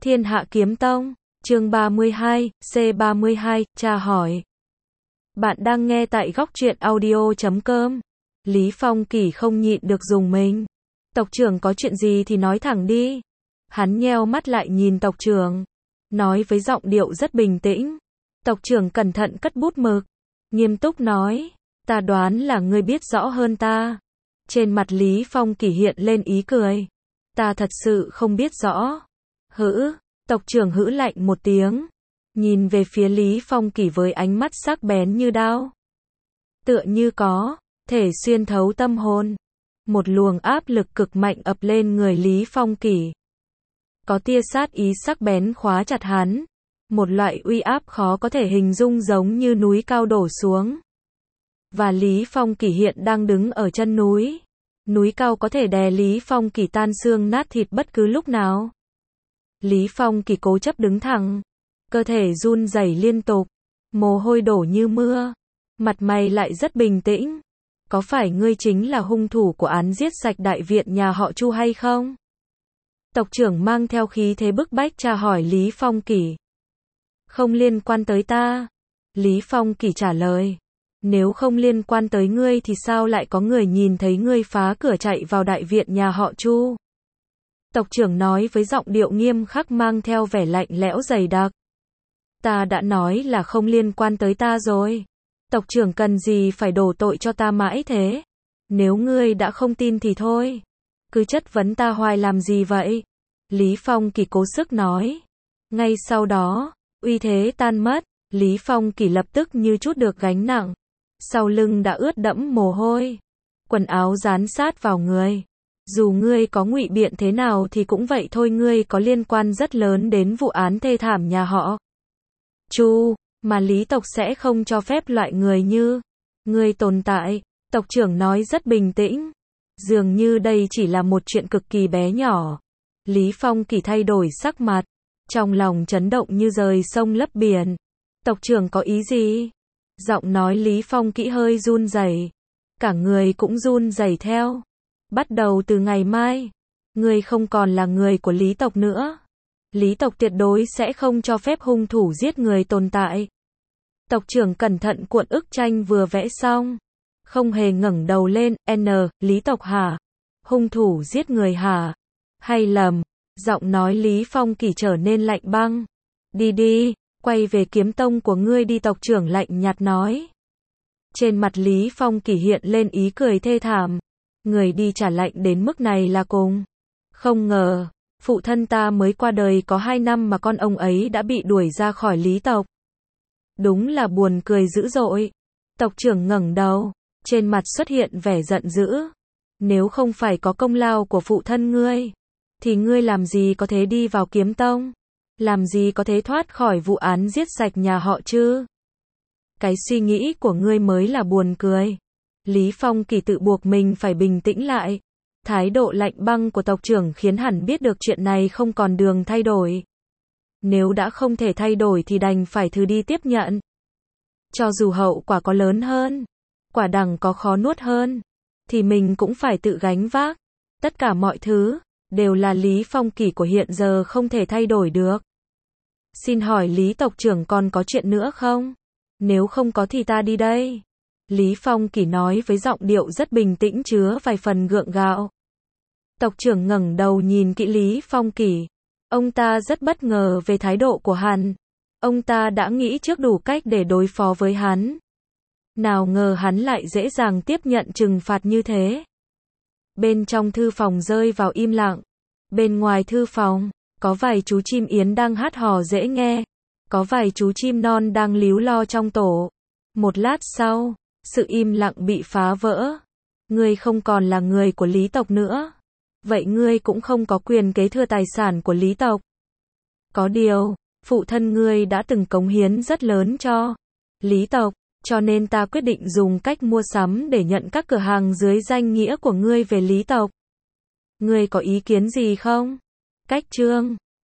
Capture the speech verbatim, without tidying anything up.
Thiên Hạ Kiếm Tông, chương ba mươi hai, C ba mươi hai, tra hỏi. Bạn đang nghe tại góc truyện audio chấm com. Lý Phong Kỳ không nhịn được dùng mình. Tộc trưởng có chuyện gì thì nói thẳng đi. Hắn nheo mắt lại nhìn tộc trưởng, nói với giọng điệu rất bình tĩnh. Tộc trưởng cẩn thận cất bút mực, nghiêm túc nói, ta đoán là ngươi biết rõ hơn ta. Trên mặt Lý Phong Kỳ hiện lên ý cười. Ta thật sự không biết rõ. Hữ, tộc trưởng hữ lạnh một tiếng, nhìn về phía Lý Phong Kỳ với ánh mắt sắc bén như đao. Tựa như có thể xuyên thấu tâm hồn. Một luồng áp lực cực mạnh ập lên người Lý Phong Kỳ. Có tia sát ý sắc bén khóa chặt hắn. Một loại uy áp khó có thể hình dung giống như núi cao đổ xuống. Và Lý Phong Kỳ hiện đang đứng ở chân núi. Núi cao có thể đè Lý Phong Kỳ tan xương nát thịt bất cứ lúc nào. Lý Phong Kỳ cố chấp đứng thẳng, cơ thể run rẩy liên tục, mồ hôi đổ như mưa, mặt mày lại rất bình tĩnh. Có phải ngươi chính là hung thủ của án giết sạch đại viện nhà họ Chu hay không? Tộc trưởng mang theo khí thế bức bách tra hỏi Lý Phong Kỳ. Không liên quan tới ta. Lý Phong Kỳ trả lời. Nếu không liên quan tới ngươi thì sao lại có người nhìn thấy ngươi phá cửa chạy vào đại viện nhà họ Chu? Tộc trưởng nói với giọng điệu nghiêm khắc mang theo vẻ lạnh lẽo dày đặc. Ta đã nói là không liên quan tới ta rồi. Tộc trưởng cần gì phải đổ tội cho ta mãi thế? Nếu ngươi đã không tin thì thôi. Cứ chất vấn ta hoài làm gì vậy? Lý Phong Kỳ cố sức nói. Ngay sau đó, uy thế tan mất, Lý Phong Kỳ lập tức như trút được gánh nặng. Sau lưng đã ướt đẫm mồ hôi. Quần áo dán sát vào người. Dù ngươi có ngụy biện thế nào thì cũng vậy thôi, ngươi có liên quan rất lớn đến vụ án thê thảm nhà họ Chu, mà Lý tộc sẽ không cho phép loại người như ngươi tồn tại. Tộc trưởng nói rất bình tĩnh. Dường như đây chỉ là một chuyện cực kỳ bé nhỏ. Lý Phong Kỳ thay đổi sắc mặt, trong lòng chấn động như rời sông lấp biển. Tộc trưởng có ý gì? Giọng nói Lý Phong Kỳ hơi run rẩy, cả người cũng run rẩy theo. Bắt đầu từ ngày mai, ngươi không còn là người của Lý tộc nữa. Lý tộc tuyệt đối sẽ không cho phép hung thủ giết người tồn tại. Tộc trưởng cẩn thận cuộn ức tranh vừa vẽ xong, không hề ngẩng đầu lên. N, Lý tộc hả? Hung thủ giết người hả? Hay lầm? Giọng nói Lý Phong Kỳ trở nên lạnh băng. Đi đi, quay về kiếm tông của ngươi đi, tộc trưởng lạnh nhạt nói. Trên mặt Lý Phong Kỳ hiện lên ý cười thê thảm. Người đi trả lạnh đến mức này là cùng. Không ngờ, phụ thân ta mới qua đời có hai năm mà con ông ấy đã bị đuổi ra khỏi Lý tộc. Đúng là buồn cười dữ dội. Tộc trưởng ngẩng đầu, trên mặt xuất hiện vẻ giận dữ. Nếu không phải có công lao của phụ thân ngươi, thì ngươi làm gì có thể đi vào kiếm tông? Làm gì có thể thoát khỏi vụ án giết sạch nhà họ chứ? Cái suy nghĩ của ngươi mới là buồn cười. Lý Phong Kỳ tự buộc mình phải bình tĩnh lại. Thái độ lạnh băng của tộc trưởng khiến hắn biết được chuyện này không còn đường thay đổi. Nếu đã không thể thay đổi thì đành phải thử đi tiếp nhận. Cho dù hậu quả có lớn hơn, quả đắng có khó nuốt hơn, thì mình cũng phải tự gánh vác. Tất cả mọi thứ đều là Lý Phong Kỳ của hiện giờ không thể thay đổi được. Xin hỏi Lý tộc trưởng còn có chuyện nữa không? Nếu không có thì ta đi đây. Lý Phong Kỳ nói với giọng điệu rất bình tĩnh chứa vài phần gượng gạo. Tộc trưởng ngẩng đầu nhìn kỹ Lý Phong Kỳ. Ông ta rất bất ngờ về thái độ của hắn. Ông ta đã nghĩ trước đủ cách để đối phó với hắn. Nào ngờ hắn lại dễ dàng tiếp nhận trừng phạt như thế. Bên trong thư phòng rơi vào im lặng. Bên ngoài thư phòng, có vài chú chim yến đang hát hò dễ nghe. Có vài chú chim non đang líu lo trong tổ. Một lát sau, sự im lặng bị phá vỡ. Ngươi không còn là người của Lý tộc nữa. Vậy ngươi cũng không có quyền kế thừa tài sản của Lý tộc. Có điều, phụ thân ngươi đã từng cống hiến rất lớn cho Lý tộc, cho nên ta quyết định dùng cách mua sắm để nhận các cửa hàng dưới danh nghĩa của ngươi về Lý tộc. Ngươi có ý kiến gì không? Cách chương